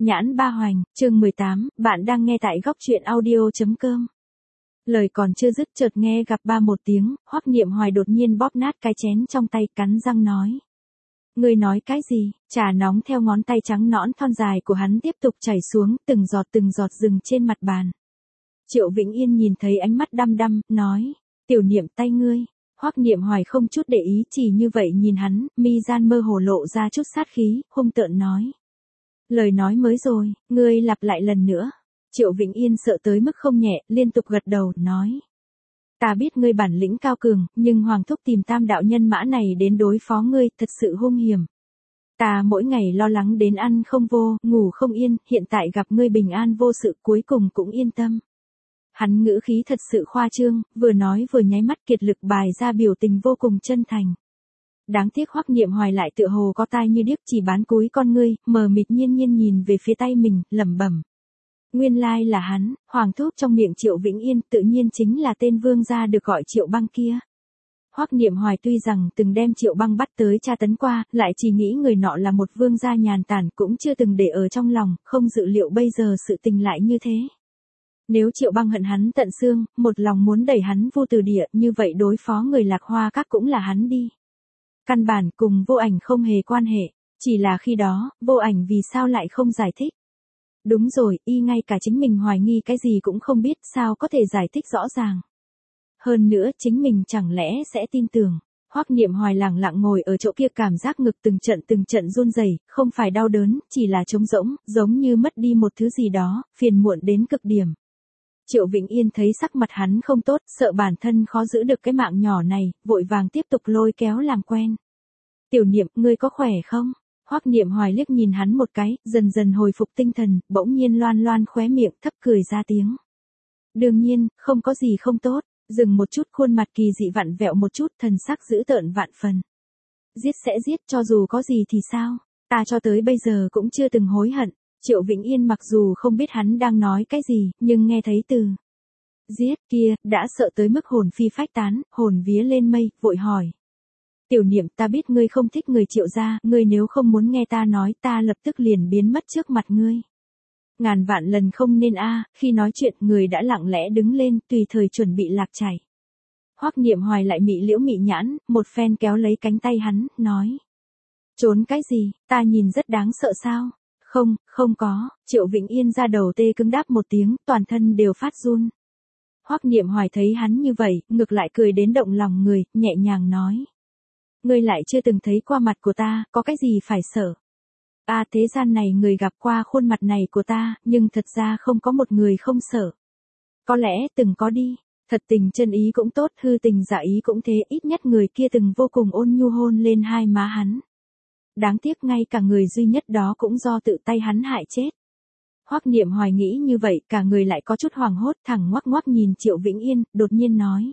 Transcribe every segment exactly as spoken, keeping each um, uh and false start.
Nhãn ba hoành, chương mười tám, bạn đang nghe tại góc truyện audio.com. Lời còn chưa dứt chợt nghe gặp ba một tiếng, Hoắc Niệm Hoài đột nhiên bóp nát cái chén trong tay, cắn răng nói. Ngươi nói cái gì? Trà nóng theo ngón tay trắng nõn thon dài của hắn tiếp tục chảy xuống, từng giọt từng giọt dừng trên mặt bàn. Triệu Vĩnh Yên nhìn thấy ánh mắt đăm đăm, nói, Tiểu Niệm tay ngươi. Hoắc Niệm Hoài không chút để ý, chỉ như vậy nhìn hắn, mi gian mơ hồ lộ ra chút sát khí, hung tợn nói. Lời nói mới rồi, ngươi lặp lại lần nữa. Triệu Vĩnh Yên sợ tới mức không nhẹ, liên tục gật đầu, nói. Ta biết ngươi bản lĩnh cao cường, nhưng Hoàng Thúc tìm tam đạo nhân mã này đến đối phó ngươi, thật sự hung hiểm. Ta mỗi ngày lo lắng đến ăn không vô, ngủ không yên, hiện tại gặp ngươi bình an vô sự cuối cùng cũng yên tâm. Hắn ngữ khí thật sự khoa trương, vừa nói vừa nháy mắt kiệt lực bài ra biểu tình vô cùng chân thành. Đáng tiếc Hoắc Niệm Hoài lại tựa hồ có tai như điếc, chỉ bán cúi con ngươi, mờ mịt nhiên nhiên nhìn về phía tay mình, lẩm bẩm. Nguyên lai là hắn, Hoàng Thúc trong miệng Triệu Vĩnh Yên tự nhiên chính là tên vương gia được gọi Triệu Băng kia. Hoắc Niệm Hoài tuy rằng từng đem Triệu Băng bắt tới tra tấn qua, lại chỉ nghĩ người nọ là một vương gia nhàn tản, cũng chưa từng để ở trong lòng, không dự liệu bây giờ sự tình lại như thế. Nếu Triệu Băng hận hắn tận xương, một lòng muốn đẩy hắn vô từ địa, như vậy đối phó người Lạc Hoa Các cũng là hắn đi. Căn bản cùng Vô Ảnh không hề quan hệ, chỉ là khi đó, Vô Ảnh vì sao lại không giải thích. Đúng rồi, y ngay cả chính mình hoài nghi cái gì cũng không biết, sao có thể giải thích rõ ràng. Hơn nữa chính mình chẳng lẽ sẽ tin tưởng. Hoắc Niệm Hoài lẳng lặng ngồi ở chỗ kia, cảm giác ngực từng trận từng trận run rẩy, không phải đau đớn, chỉ là trống rỗng, giống như mất đi một thứ gì đó, phiền muộn đến cực điểm. Triệu Vĩnh Yên thấy sắc mặt hắn không tốt, sợ bản thân khó giữ được cái mạng nhỏ này, vội vàng tiếp tục lôi kéo làm quen. Tiểu Niệm, ngươi có khỏe không? Hoắc Niệm Hoài liếc nhìn hắn một cái, dần dần hồi phục tinh thần, bỗng nhiên loan loan khóe miệng, thấp cười ra tiếng. Đương nhiên, không có gì không tốt, dừng một chút, khuôn mặt kỳ dị vặn vẹo một chút, thần sắc dữ tợn vạn phần. Giết sẽ giết, cho dù có gì thì sao, ta cho tới bây giờ cũng chưa từng hối hận. Triệu Vĩnh Yên mặc dù không biết hắn đang nói cái gì, nhưng nghe thấy từ giết kia, đã sợ tới mức hồn phi phách tán, hồn vía lên mây, vội hỏi. Tiểu Niệm, ta biết ngươi không thích người Triệu gia, ngươi nếu không muốn nghe ta nói, ta lập tức liền biến mất trước mặt ngươi. Ngàn vạn lần không nên a. Khi nói chuyện, người đã lặng lẽ đứng lên, tùy thời chuẩn bị lạc chảy. Hoắc Niệm Hoài lại mị liễu mị nhãn, một phen kéo lấy cánh tay hắn, nói. Trốn cái gì, ta nhìn rất đáng sợ sao? Không, không có. Triệu Vĩnh Yên ra đầu tê cứng đáp một tiếng, toàn thân đều phát run. Hoắc Niệm Hoài thấy hắn như vậy, ngược lại cười đến động lòng người, nhẹ nhàng nói. Ngươi lại chưa từng thấy qua mặt của ta, có cái gì phải sợ? À, thế gian này người gặp qua khuôn mặt này của ta, nhưng thật ra không có một người không sợ. Có lẽ từng có đi, thật tình chân ý cũng tốt, hư tình giả ý cũng thế, ít nhất người kia từng vô cùng ôn nhu hôn lên hai má hắn. Đáng tiếc ngay cả người duy nhất đó cũng do tự tay hắn hại chết. Hoắc Niệm Hoài nghĩ như vậy, cả người lại có chút hoảng hốt, thẳng ngoắc ngoắc nhìn Triệu Vĩnh Yên, đột nhiên nói.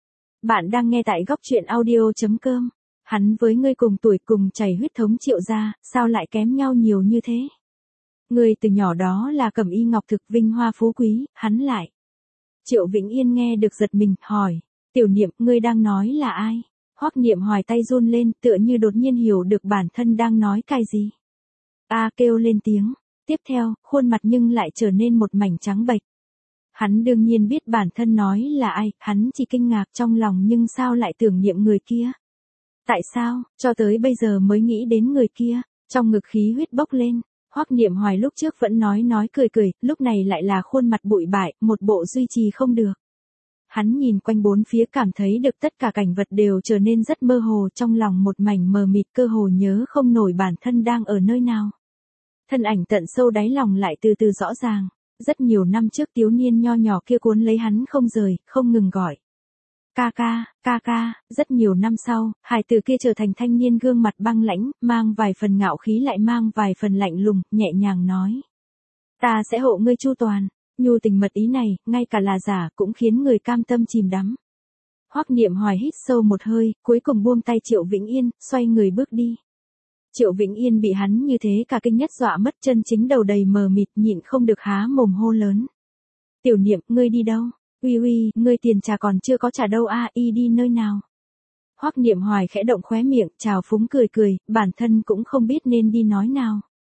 Bạn đang nghe tại góc truyện audio.com. Hắn với ngươi cùng tuổi cùng chảy huyết thống Triệu gia, sao lại kém nhau nhiều như thế? Ngươi từ nhỏ đó là cẩm y ngọc thực, vinh hoa phú quý, hắn lại. Triệu Vĩnh Yên nghe được giật mình, hỏi. Tiểu Niệm, ngươi đang nói là ai? Hoắc Niệm Hoài tay run lên, tựa như đột nhiên hiểu được bản thân đang nói cái gì. A kêu lên tiếng. Tiếp theo, khuôn mặt nhưng lại trở nên một mảnh trắng bệch. Hắn đương nhiên biết bản thân nói là ai, hắn chỉ kinh ngạc trong lòng, nhưng sao lại tưởng niệm người kia? Tại sao, cho tới bây giờ mới nghĩ đến người kia, trong ngực khí huyết bốc lên. Hoắc Niệm Hoài lúc trước vẫn nói nói cười cười, lúc này lại là khuôn mặt bụi bại, một bộ duy trì không được. Hắn nhìn quanh bốn phía, cảm thấy được tất cả cảnh vật đều trở nên rất mơ hồ, trong lòng một mảnh mờ mịt, cơ hồ nhớ không nổi bản thân đang ở nơi nào. Thân ảnh tận sâu đáy lòng lại từ từ rõ ràng, rất nhiều năm trước thiếu niên nho nhỏ kia cuốn lấy hắn không rời, không ngừng gọi. Ca ca, ca ca, rất nhiều năm sau, hài tử kia trở thành thanh niên gương mặt băng lãnh, mang vài phần ngạo khí lại mang vài phần lạnh lùng, nhẹ nhàng nói. Ta sẽ hộ ngươi chu toàn. Nhu tình mật ý này, ngay cả là giả, cũng khiến người cam tâm chìm đắm. Hoắc Niệm Hoài hít sâu một hơi, cuối cùng buông tay Triệu Vĩnh Yên, xoay người bước đi. Triệu Vĩnh Yên bị hắn như thế cả kinh nhất dọa mất chân chính, đầu đầy mờ mịt, nhịn không được há mồm hô lớn. Tiểu Niệm, ngươi đi đâu? Uy uy, ngươi tiền trà còn chưa có trả đâu a, y đi nơi nào? Hoắc Niệm Hoài khẽ động khóe miệng, trào phúng cười cười, bản thân cũng không biết nên đi nói nào.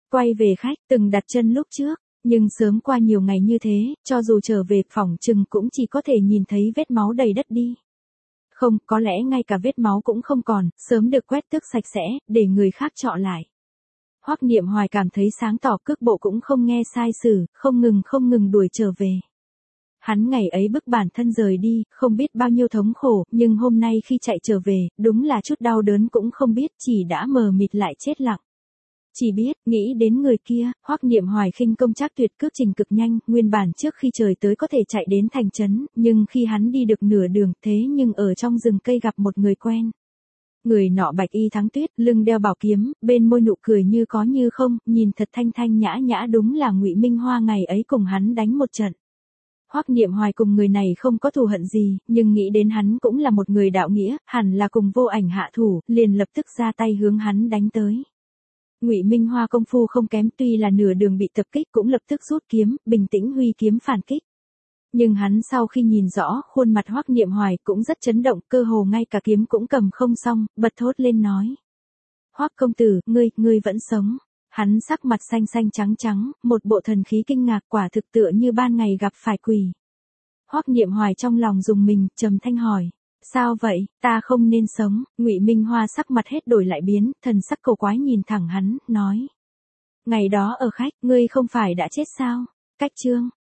Quay về khách, từng đặt chân lúc trước, nhưng sớm qua nhiều ngày như thế, cho dù trở về phòng chừng cũng chỉ có thể nhìn thấy vết máu đầy đất đi. Không, có lẽ ngay cả vết máu cũng không còn, sớm được quét tước sạch sẽ, để người khác chọ lại. Hoắc Niệm Hoài cảm thấy sáng tỏ, cước bộ cũng không nghe sai sử, không ngừng không ngừng đuổi trở về. Hắn ngày ấy bức bản thân rời đi, không biết bao nhiêu thống khổ, nhưng hôm nay khi chạy trở về, đúng là chút đau đớn cũng không biết, chỉ đã mờ mịt lại chết lặng. Chỉ biết, nghĩ đến người kia, Hoắc Niệm Hoài khinh công trác tuyệt, cước trình cực nhanh, nguyên bản trước khi trời tới có thể chạy đến thành trấn, nhưng khi hắn đi được nửa đường, thế nhưng ở trong rừng cây gặp một người quen. Người nọ bạch y thắng tuyết, lưng đeo bảo kiếm, bên môi nụ cười như có như không, nhìn thật thanh thanh nhã nhã, đúng là Ngụy Minh Hoa ngày ấy cùng hắn đánh một trận. Hoắc Niệm Hoài cùng người này không có thù hận gì, nhưng nghĩ đến hắn cũng là một người đạo nghĩa, hẳn là cùng Vô Ảnh hạ thủ, liền lập tức ra tay hướng hắn đánh tới. Ngụy Minh Hoa công phu không kém, tuy là nửa đường bị tập kích cũng lập tức rút kiếm, bình tĩnh huy kiếm phản kích. Nhưng hắn sau khi nhìn rõ khuôn mặt Hoắc Niệm Hoài cũng rất chấn động, cơ hồ ngay cả kiếm cũng cầm không xong, bật thốt lên nói: "Hoắc công tử, ngươi, ngươi vẫn sống." Hắn sắc mặt xanh xanh trắng trắng, một bộ thần khí kinh ngạc, quả thực tựa như ban ngày gặp phải quỷ. Hoắc Niệm Hoài trong lòng rùng mình, trầm thanh hỏi: "Sao vậy, ta không nên sống?" Ngụy Minh Hoa sắc mặt hết đổi lại biến, thần sắc cổ quái nhìn thẳng hắn, nói: "Ngày đó ở khách, ngươi không phải đã chết sao? Cách chương."